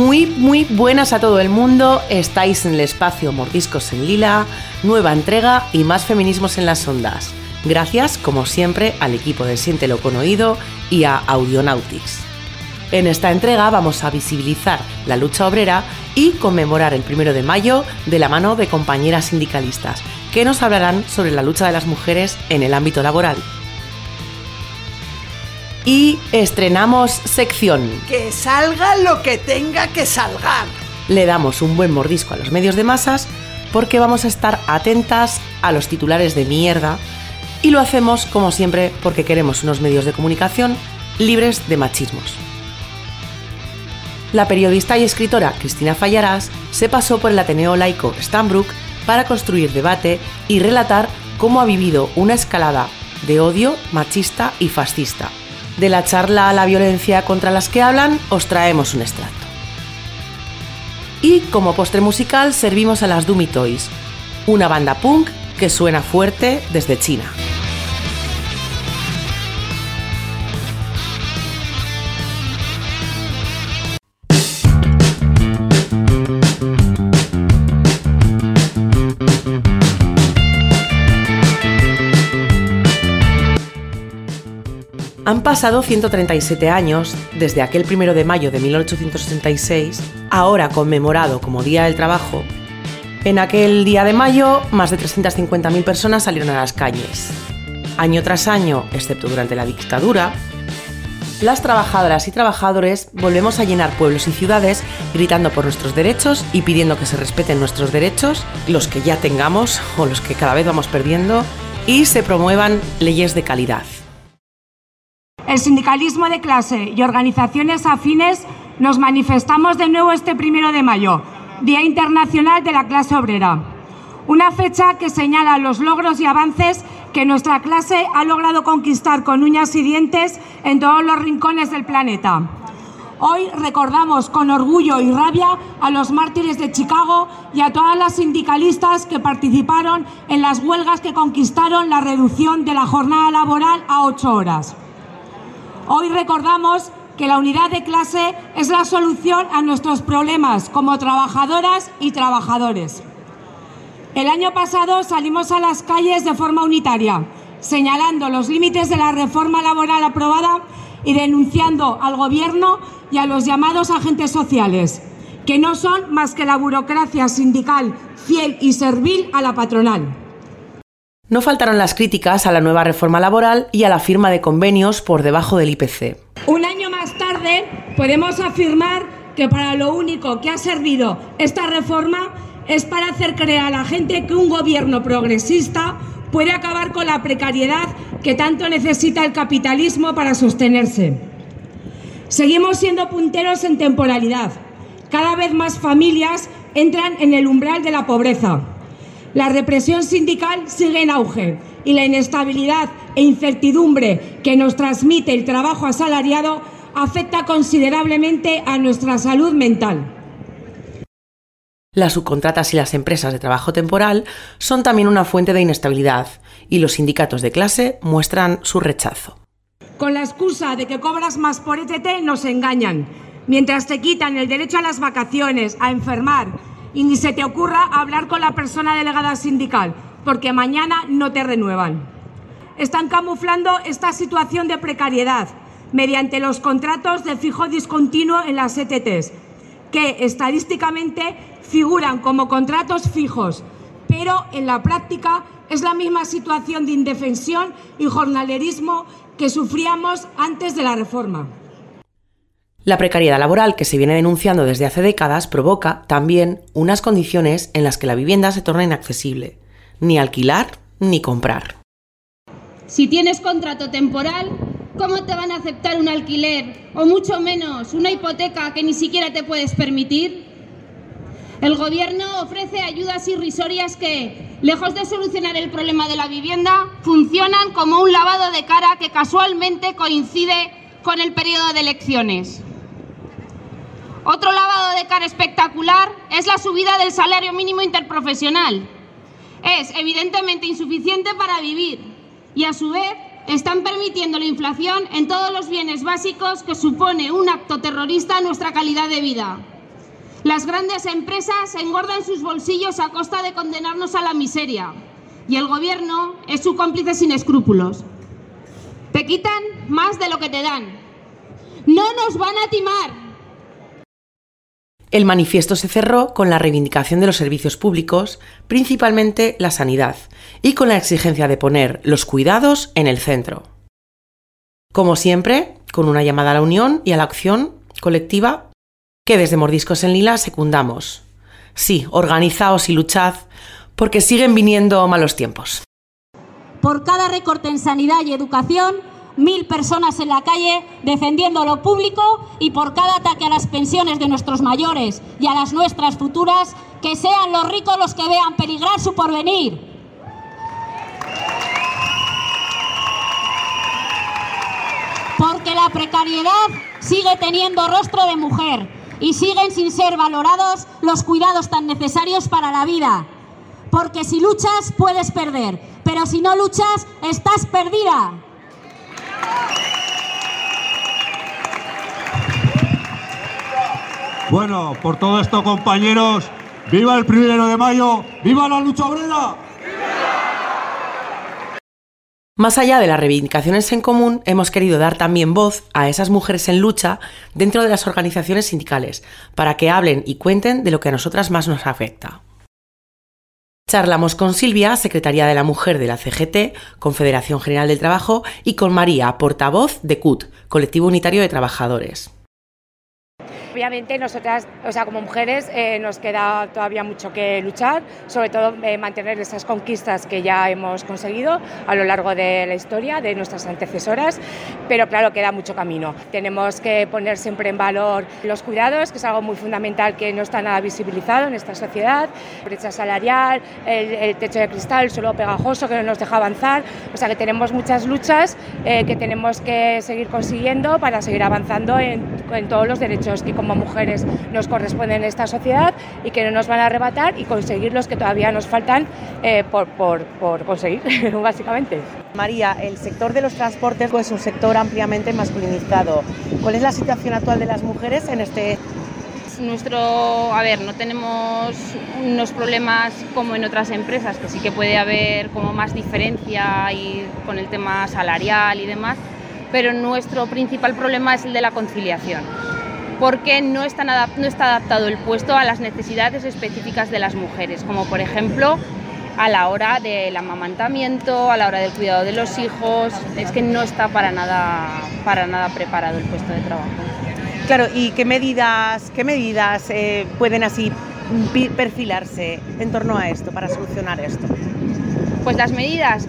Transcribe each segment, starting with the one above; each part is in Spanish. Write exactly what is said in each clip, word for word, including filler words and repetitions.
Muy, muy buenas a todo el mundo. Estáis en el espacio Mordiscos en Lila, nueva entrega y más feminismos en las ondas. Gracias, como siempre, al equipo de Siéntelo con Oído y a Audionautics. En esta entrega vamos a visibilizar la lucha obrera y conmemorar el primero de mayo de la mano de compañeras sindicalistas que nos hablarán sobre la lucha de las mujeres en el ámbito laboral. Y estrenamos sección. Que salga lo que tenga que salgar. Le damos un buen mordisco a los medios de masas porque vamos a estar atentas a los titulares de mierda y lo hacemos, como siempre, porque queremos unos medios de comunicación libres de machismos. La periodista y escritora Cristina Fallarás se pasó por el Ateneo Laico Stanbrook para construir debate y relatar cómo ha vivido una escalada de odio machista y fascista. De la charla a la violencia contra las que hablan, os traemos un extracto. Y como postre musical servimos a las Dummy Toys, una banda punk que suena fuerte desde China. Han pasado ciento treinta y siete años desde aquel primero de mayo de mil ochocientos sesenta y seis, ahora conmemorado como Día del Trabajo. En aquel día de mayo, más de trescientas cincuenta mil personas salieron a las calles. Año tras año, excepto durante la dictadura, las trabajadoras y trabajadores volvemos a llenar pueblos y ciudades gritando por nuestros derechos y pidiendo que se respeten nuestros derechos, los que ya tengamos o los que cada vez vamos perdiendo, y se promuevan leyes de calidad. El sindicalismo de clase y organizaciones afines nos manifestamos de nuevo este primero de mayo, Día Internacional de la Clase Obrera. Una fecha que señala los logros y avances que nuestra clase ha logrado conquistar con uñas y dientes en todos los rincones del planeta. Hoy recordamos con orgullo y rabia a los mártires de Chicago y a todas las sindicalistas que participaron en las huelgas que conquistaron la reducción de la jornada laboral a ocho horas. Hoy recordamos que la unidad de clase es la solución a nuestros problemas como trabajadoras y trabajadores. El año pasado salimos a las calles de forma unitaria, señalando los límites de la reforma laboral aprobada y denunciando al Gobierno y a los llamados agentes sociales, que no son más que la burocracia sindical fiel y servil a la patronal. No faltaron las críticas a la nueva reforma laboral y a la firma de convenios por debajo del I P C. Un año más tarde podemos afirmar que para lo único que ha servido esta reforma es para hacer creer a la gente que un gobierno progresista puede acabar con la precariedad que tanto necesita el capitalismo para sostenerse. Seguimos siendo punteros en temporalidad. Cada vez más familias entran en el umbral de la pobreza. La represión sindical sigue en auge y la inestabilidad e incertidumbre que nos transmite el trabajo asalariado afecta considerablemente a nuestra salud mental. Las subcontratas y las empresas de trabajo temporal son también una fuente de inestabilidad y los sindicatos de clase muestran su rechazo. Con la excusa de que cobras más por E T T nos engañan, mientras te quitan el derecho a las vacaciones, a enfermar, y ni se te ocurra hablar con la persona delegada sindical, porque mañana no te renuevan. Están camuflando esta situación de precariedad mediante los contratos de fijo discontinuo en las E T Ts, que estadísticamente figuran como contratos fijos, pero en la práctica es la misma situación de indefensión y jornalerismo que sufríamos antes de la reforma. La precariedad laboral que se viene denunciando desde hace décadas provoca también unas condiciones en las que la vivienda se torna inaccesible, ni alquilar ni comprar. Si tienes contrato temporal, ¿cómo te van a aceptar un alquiler o mucho menos una hipoteca que ni siquiera te puedes permitir? El Gobierno ofrece ayudas irrisorias que, lejos de solucionar el problema de la vivienda, funcionan como un lavado de cara que casualmente coincide con el periodo de elecciones. Otro lavado de cara espectacular es la subida del salario mínimo interprofesional. Es evidentemente insuficiente para vivir y a su vez están permitiendo la inflación en todos los bienes básicos que supone un acto terrorista a nuestra calidad de vida. Las grandes empresas engordan sus bolsillos a costa de condenarnos a la miseria y el gobierno es su cómplice sin escrúpulos. Te quitan más de lo que te dan. ¡No nos van a timar! El manifiesto se cerró con la reivindicación de los servicios públicos, principalmente la sanidad, y con la exigencia de poner los cuidados en el centro. Como siempre, con una llamada a la unión y a la acción colectiva que desde Mordiscos en Lila secundamos. Sí, organizaos y luchad, porque siguen viniendo malos tiempos. Por cada recorte en sanidad y educación, mil personas en la calle defendiendo lo público, y por cada ataque a las pensiones de nuestros mayores y a las nuestras futuras, que sean los ricos los que vean peligrar su porvenir. Porque la precariedad sigue teniendo rostro de mujer y siguen sin ser valorados los cuidados tan necesarios para la vida. Porque si luchas puedes perder, pero si no luchas estás perdida. Bueno, por todo esto, compañeros, ¡viva el primero de mayo! ¡Viva la lucha obrera! Más allá de las reivindicaciones en común, hemos querido dar también voz a esas mujeres en lucha dentro de las organizaciones sindicales, para que hablen y cuenten de lo que a nosotras más nos afecta. Charlamos con Silvia, secretaria de la Mujer de la C G T, Confederación General del Trabajo, y con María, portavoz de C U T, Colectivo Unitario de Trabajadores. Obviamente nosotras, o sea, como mujeres, eh, nos queda todavía mucho que luchar, sobre todo eh, mantener esas conquistas que ya hemos conseguido a lo largo de la historia de nuestras antecesoras, pero claro, queda mucho camino. Tenemos que poner siempre en valor los cuidados, que es algo muy fundamental que no está nada visibilizado en esta sociedad, brecha salarial, el, el techo de cristal, el suelo pegajoso que no nos deja avanzar, o sea que tenemos muchas luchas eh, que tenemos que seguir consiguiendo para seguir avanzando en, en todos los derechos que como mujeres nos corresponden en esta sociedad y que no nos van a arrebatar, y conseguir los que todavía nos faltan eh, por, por, por conseguir, básicamente. María, el sector de los transportes es un sector ampliamente masculinizado. ¿Cuál es la situación actual de las mujeres en este? Nuestro, a ver, no tenemos unos problemas como en otras empresas, que sí que puede haber como más diferencia y con el tema salarial y demás, pero nuestro principal problema es el de la conciliación, porque no está, nada, no está adaptado el puesto a las necesidades específicas de las mujeres, como por ejemplo a la hora del amamantamiento, a la hora del cuidado de los hijos. Es que no está para nada, para nada preparado el puesto de trabajo. Claro, ¿y qué medidas, qué medidas eh, pueden así perfilarse en torno a esto, para solucionar esto? Pues las medidas,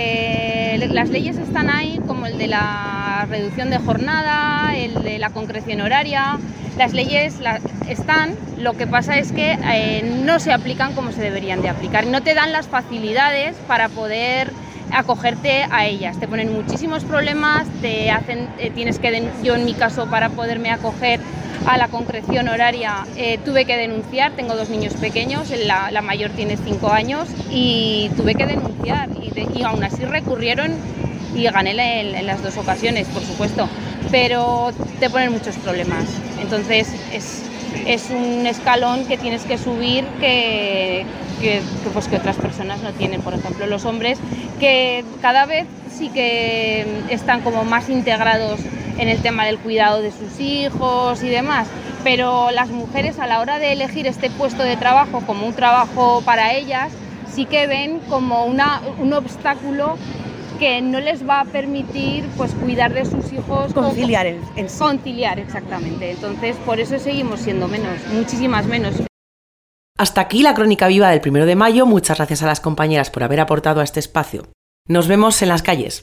que las leyes están ahí, como el de la reducción de jornada, el de la concreción horaria. Las leyes la, están, lo que pasa es que eh, no se aplican como se deberían de aplicar. No te dan las facilidades para poder acogerte a ellas. Te ponen muchísimos problemas, te hacen, eh, tienes que, den- yo en mi caso, para poderme acoger a la concreción horaria, eh, tuve que denunciar. Tengo dos niños pequeños, la, la mayor tiene cinco años, y tuve que denunciar, y, de, y aún así recurrieron y gané en, en las dos ocasiones, por supuesto, pero te ponen muchos problemas. Entonces es, es un escalón que tienes que subir que, que, que, pues que otras personas no tienen. Por ejemplo, los hombres, que cada vez sí que están como más integrados en el tema del cuidado de sus hijos y demás, pero las mujeres, a la hora de elegir este puesto de trabajo como un trabajo para ellas, sí que ven como una, un obstáculo que no les va a permitir pues cuidar de sus hijos. Conciliar en, en sí. Conciliar, exactamente. Entonces, por eso seguimos siendo menos, muchísimas menos. Hasta aquí la crónica viva del primero de mayo. Muchas gracias a las compañeras por haber aportado a este espacio. Nos vemos en las calles.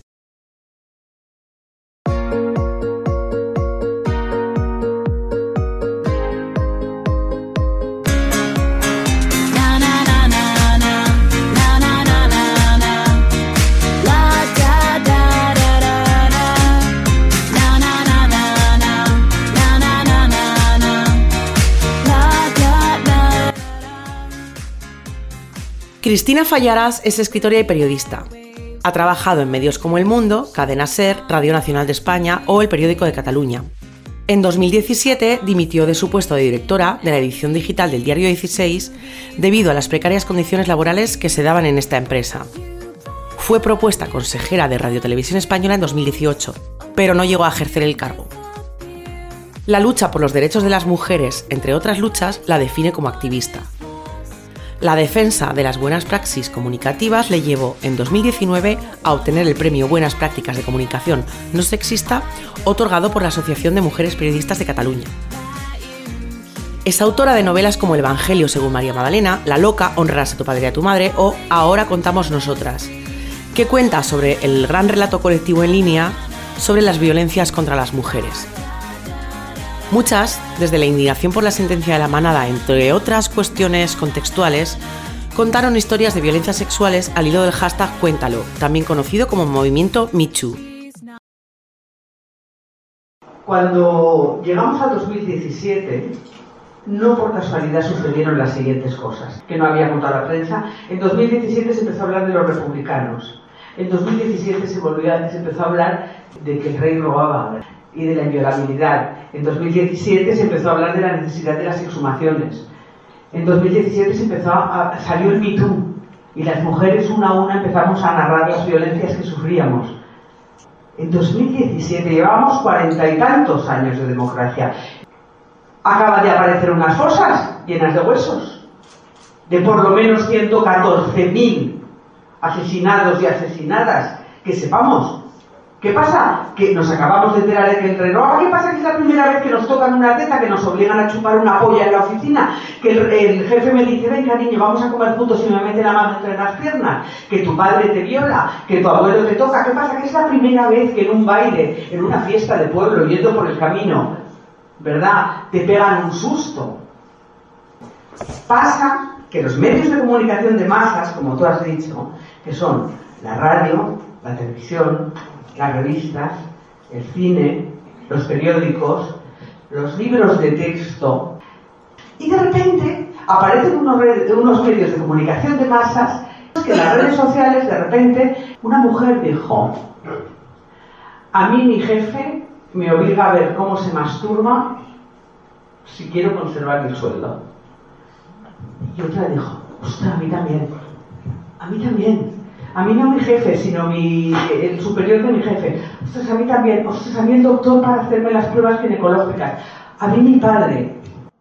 Cristina Fallaras es escritora y periodista. Ha trabajado en medios como El Mundo, Cadena SER, Radio Nacional de España o El Periódico de Cataluña. En dos mil diecisiete dimitió de su puesto de directora de la edición digital del Diario dieciséis debido a las precarias condiciones laborales que se daban en esta empresa. Fue propuesta consejera de Radio Televisión Española en dos mil dieciocho, pero no llegó a ejercer el cargo. La lucha por los derechos de las mujeres, entre otras luchas, la define como activista. La defensa de las buenas praxis comunicativas le llevó en dos mil diecinueve a obtener el premio Buenas Prácticas de Comunicación No Sexista, otorgado por la Asociación de Mujeres Periodistas de Cataluña. Es autora de novelas como El Evangelio según María Magdalena, La loca, Honrarás a tu padre y a tu madre o Ahora contamos nosotras, que cuenta sobre el gran relato colectivo en línea sobre las violencias contra las mujeres. Muchas, desde la indignación por la sentencia de la manada, entre otras cuestiones contextuales, contaron historias de violencias sexuales al hilo del hashtag Cuéntalo, también conocido como movimiento Me Too. Cuando llegamos a dos mil diecisiete, no por casualidad sucedieron las siguientes cosas, que no había contado la prensa. En dos mil diecisiete se empezó a hablar de los republicanos. En dos mil diecisiete se, volvió a, se empezó a hablar de que el rey robaba y de la inviolabilidad. En dos mil diecisiete se empezó a hablar de la necesidad de las exhumaciones. En dos mil diecisiete se empezó a, salió el Me Too y las mujeres una a una empezamos a narrar las violencias que sufríamos. En dos mil diecisiete llevábamos cuarenta y tantos años de democracia. Acaba de aparecer unas fosas llenas de huesos, de por lo menos ciento catorce mil asesinados y asesinadas, que sepamos. ¿Qué pasa? Que nos acabamos de enterar de que el rey roba. ¿Qué pasa? Que es la primera vez que nos tocan una teta, que nos obligan a chupar una polla en la oficina, que el, el jefe me dice, ven cariño, vamos a comer juntos y me mete la mano entre las piernas, que tu padre te viola, que tu abuelo te toca. ¿Qué pasa? Que es la primera vez que en un baile, en una fiesta de pueblo, yendo por el camino, ¿verdad?, te pegan un susto. Pasa que los medios de comunicación de masas, como tú has dicho, que son la radio, la televisión, las revistas, el cine, los periódicos, los libros de texto, y de repente aparecen unos, unos medios de comunicación de masas que en las redes sociales, de repente, una mujer dijo, a mí mi jefe me obliga a ver cómo se masturba si quiero conservar el sueldo. Y otra dijo, ostras, a mí también, a mí también. A mí no mi jefe, sino mi, el superior de mi jefe. Ostras, a mí también. Ostras, a mí el doctor para hacerme las pruebas ginecológicas. A mí mi padre.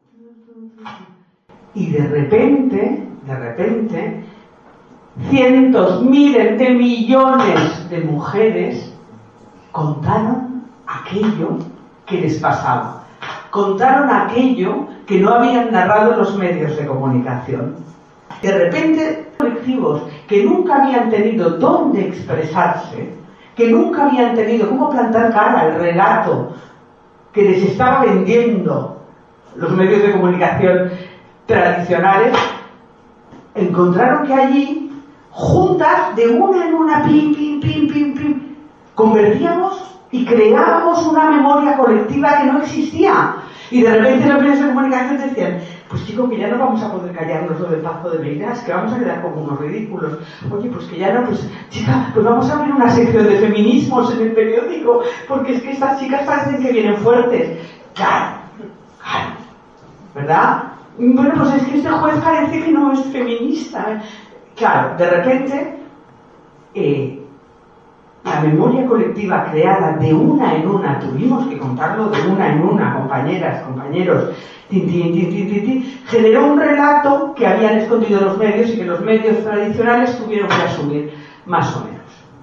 Y de repente, de repente, cientos, miles de millones de mujeres contaron aquello que les pasaba. Contaron aquello que no habían narrado los medios de comunicación. De repente, colectivos que nunca habían tenido dónde expresarse, que nunca habían tenido cómo plantar cara al relato que les estaba vendiendo los medios de comunicación tradicionales, encontraron que allí, juntas, de una en una, pim, pim, pim, pim, pim, convertíamos y creábamos una memoria colectiva que no existía. Y de repente los medios de comunicación decían, pues chico, que ya no vamos a poder callarnos lo del Pazo de Meirás, que vamos a quedar como unos ridículos. Oye, pues que ya no, pues chica, pues vamos a abrir una sección de feminismos en el periódico, porque es que estas chicas parecen que vienen fuertes. Claro, claro, ¿verdad? Bueno, pues es que este juez parece que no es feminista. Claro, de repente, eh, la memoria colectiva creada de una en una, tuvimos que contarlo de una en una, compañeras, compañeros, tin, tin, tin, tin, tin, tin, generó un relato que habían escondido los medios y que los medios tradicionales tuvieron que asumir, más o menos.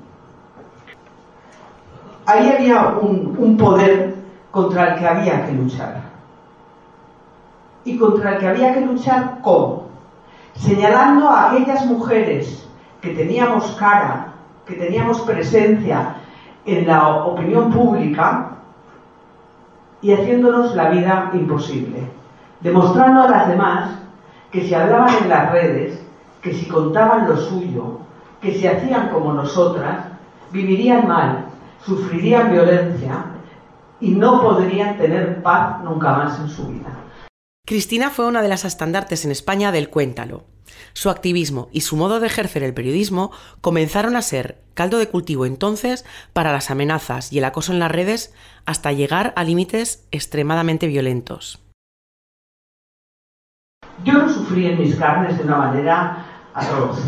Ahí había un, un poder contra el que había que luchar. Y contra el que había que luchar, ¿cómo? Señalando a aquellas mujeres que teníamos cara, que teníamos presencia en la opinión pública y haciéndonos la vida imposible, demostrando a las demás que si hablaban en las redes, que si contaban lo suyo, que si hacían como nosotras, vivirían mal, sufrirían violencia y no podrían tener paz nunca más en su vida. Cristina fue una de las estandartes en España del Cuéntalo. Su activismo y su modo de ejercer el periodismo comenzaron a ser caldo de cultivo entonces para las amenazas y el acoso en las redes hasta llegar a límites extremadamente violentos. Yo lo sufrí en mis carnes de una manera atroz.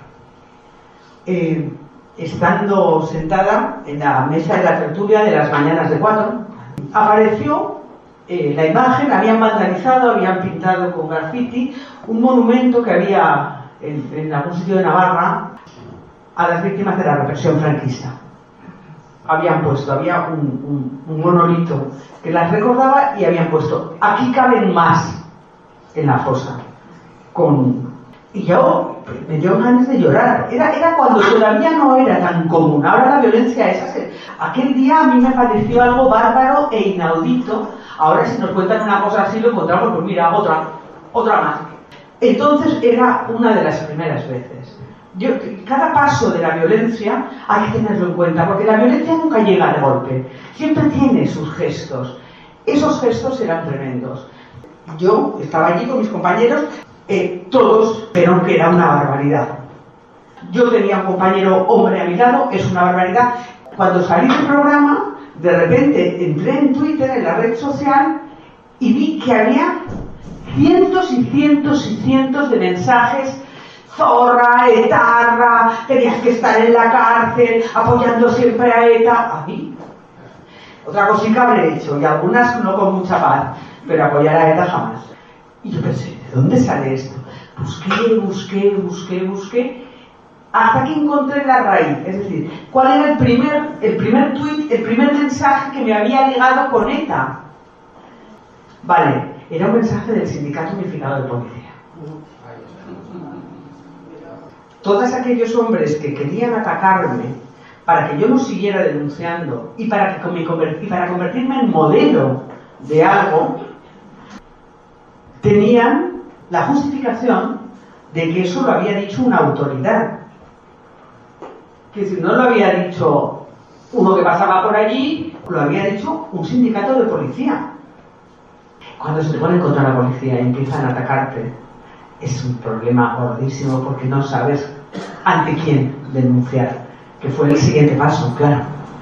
Eh, estando sentada en la mesa de la tertulia de las mañanas de cuatro, apareció eh, la imagen, habían vandalizado, habían pintado con graffiti un monumento que había en, en algún sitio de Navarra a las víctimas de la represión franquista. Habían puesto, había un, un, un monolito que las recordaba y habían puesto, aquí caben más en la fosa. Con... Y yo me dio ganas de llorar. Era, era cuando todavía no era tan común. Ahora la violencia esa. Aquel día a mí me pareció algo bárbaro e inaudito. Ahora si nos cuentan una cosa así lo encontramos, pues mira, otra, otra más. Entonces era una de las primeras veces. Yo, cada paso de la violencia hay que tenerlo en cuenta, porque la violencia nunca llega de golpe. Siempre tiene sus gestos. Esos gestos eran tremendos. Yo estaba allí con mis compañeros. Eh, todos vieron que era una barbaridad. Yo tenía un compañero hombre a mi lado, es una barbaridad. Cuando salí del programa, de repente entré en Twitter, en la red social, y vi que había cientos y cientos y cientos de mensajes: zorra, etarra, tenías que estar en la cárcel, apoyando siempre a ETA. A mí, otra cosita habré hecho, y algunas no con mucha paz, pero apoyar a ETA jamás. Y yo pensé, ¿de dónde sale esto? Busqué, busqué, busqué, busqué, hasta que encontré la raíz. Es decir, ¿cuál era el primer, el primer tuit, el primer mensaje que me había ligado con ETA? Vale, era un mensaje del Sindicato Unificado de Policía. Todos aquellos hombres que querían atacarme para que yo no siguiera denunciando y para, que me, y para convertirme en modelo de algo, tenían la justificación de que eso lo había dicho una autoridad. Que si no lo había dicho uno que pasaba por allí, lo había dicho un sindicato de policía. Cuando se te ponen contra la policía y empiezan a atacarte, es un problema gordísimo porque no sabes ante quién denunciar, que fue el siguiente paso, claro.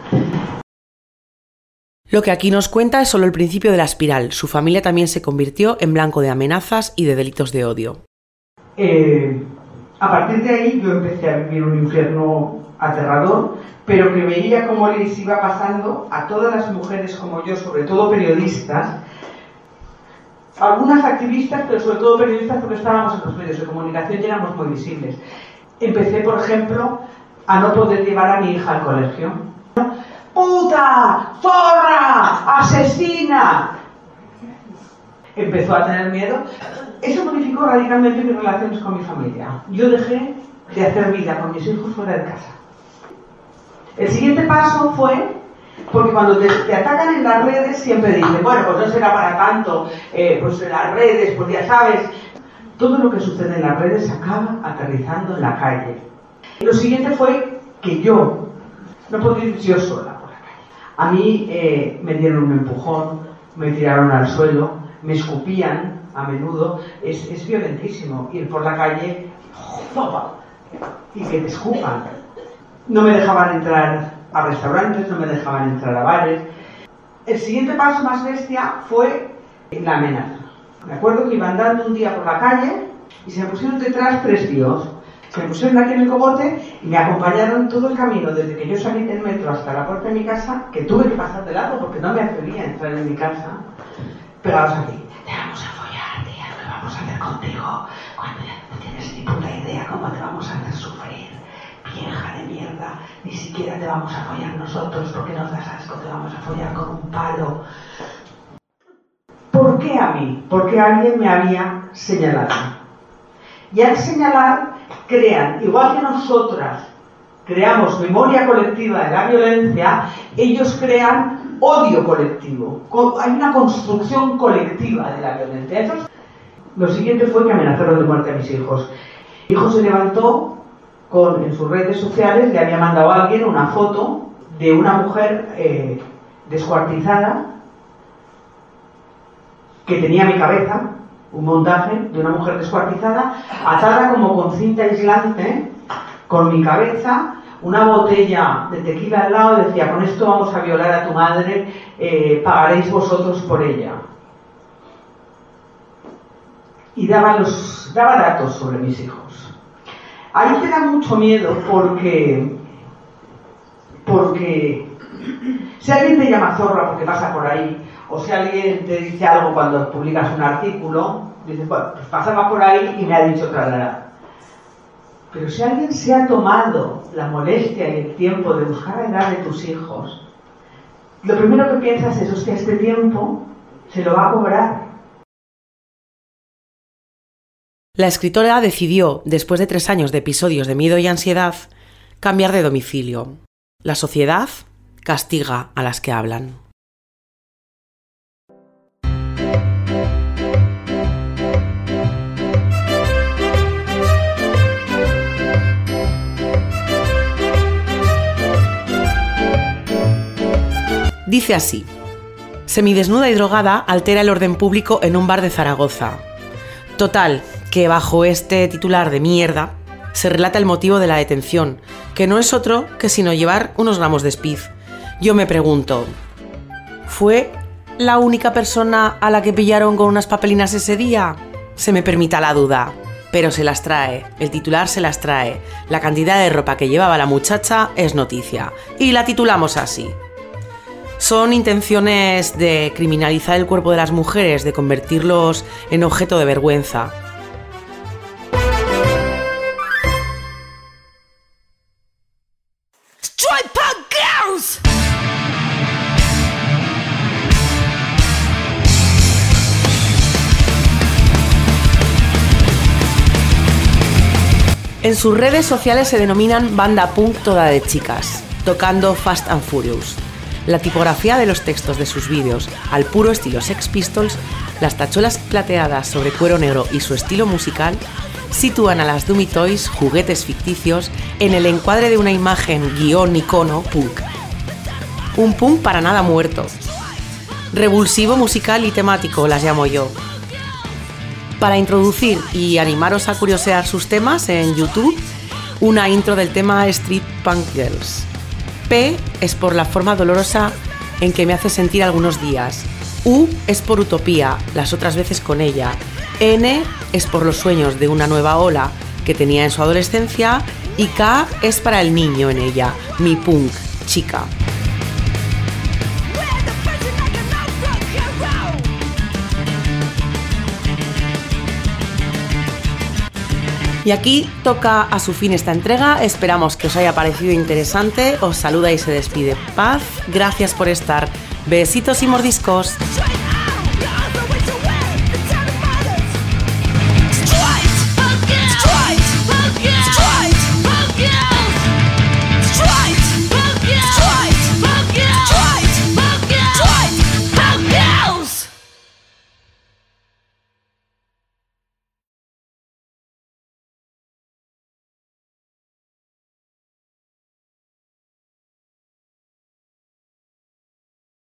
Lo que aquí nos cuenta es solo el principio de la espiral. Su familia también se convirtió en blanco de amenazas y de delitos de odio. Eh, a partir de ahí yo empecé a vivir un infierno aterrador, pero que veía cómo les iba pasando a todas las mujeres como yo, sobre todo periodistas, algunas activistas, pero sobre todo periodistas porque estábamos en los medios de comunicación y éramos muy visibles. Empecé, por ejemplo, a no poder llevar a mi hija al colegio. ¡Puta! ¡Zorra! ¡Asesina! Empezó a tener miedo. Eso modificó radicalmente mis relaciones con mi familia. Yo dejé de hacer vida con mis hijos fuera de casa. El siguiente paso fue, porque cuando te, te atacan en las redes siempre dicen, bueno, pues no será para tanto, eh, pues en las redes, pues ya sabes. Todo lo que sucede en las redes acaba aterrizando en la calle. Y lo siguiente fue que yo no podía ir yo sola por la calle. A mí eh, me dieron un empujón, me tiraron al suelo, me escupían a menudo. Es, es violentísimo ir por la calle y que te escupan. No me dejaban entrar a restaurantes, no me dejaban entrar a bares. El siguiente paso más bestia fue la amenaza. Me acuerdo que iba andando un día por la calle y se me pusieron detrás tres tíos. Se me pusieron aquí en el cogote y me acompañaron todo el camino, desde que yo salí del metro hasta la puerta de mi casa, que tuve que pasar de lado porque no me atrevía a entrar en mi casa, pegados aquí. Te vamos a follar, tía, ¿qué vamos a hacer contigo? Cuando ya no tienes ni puta idea cómo te vamos a hacer sufrir. Vieja de mierda, ni siquiera te vamos a follar nosotros porque nos das asco, te vamos a follar con un palo. ¿Por qué a mí? Porque alguien me había señalado. Y al señalar, crean, igual que nosotras creamos memoria colectiva de la violencia, ellos crean odio colectivo. Hay una construcción colectiva de la violencia. Entonces, lo siguiente fue que amenazaron de muerte a mis hijos. Mi hijo se levantó con, en sus redes sociales, le había mandado a alguien una foto de una mujer eh, descuartizada que tenía mi cabeza un montaje de una mujer descuartizada, atada como con cinta aislante, con mi cabeza, una botella de tequila al lado, decía, con esto vamos a violar a tu madre, eh, pagaréis vosotros por ella. Y daba, los, daba datos sobre mis hijos. Ahí te da mucho miedo porque, porque si alguien te llama zorra porque pasa por ahí, o si alguien te dice algo cuando publicas un artículo, dices, bueno, pues pasaba por ahí y me ha dicho tralala. Pero si alguien se ha tomado la molestia y el tiempo de buscar la edad de tus hijos, lo primero que piensas es, hostia, este tiempo se lo va a cobrar. La escritora decidió, después de tres años de episodios de miedo y ansiedad, cambiar de domicilio. La sociedad castiga a las que hablan. Dice así: semidesnuda y drogada altera el orden público en un bar de Zaragoza. Total, que bajo este titular de mierda se relata el motivo de la detención, que no es otro que sino llevar unos gramos de speed. Yo me pregunto, ¿fue la única persona a la que pillaron con unas papelinas ese día? Se me permita la duda, pero se las trae, el titular se las trae. La cantidad de ropa que llevaba la muchacha es noticia, y la titulamos así. Son intenciones de criminalizar el cuerpo de las mujeres, de convertirlos en objeto de vergüenza. En sus redes sociales se denominan banda punk toda de chicas, tocando Fast and Furious. La tipografía de los textos de sus vídeos, al puro estilo Sex Pistols, las tachuelas plateadas sobre cuero negro y su estilo musical, sitúan a las Dummy Toys, juguetes ficticios, en el encuadre de una imagen guión icono punk. Un punk para nada muerto. Revulsivo, musical y temático, las llamo yo. Para introducir y animaros a curiosear sus temas en YouTube, una intro del tema Street Punk Girls. P es por la forma dolorosa en que me hace sentir algunos días. U es por utopía, las otras veces con ella. N es por los sueños de una nueva ola que tenía en su adolescencia. Y K es para el niño en ella, mi punk, chica. Y aquí toca a su fin esta entrega, esperamos que os haya parecido interesante, os saluda y se despide Paz, gracias por estar, besitos y mordiscos.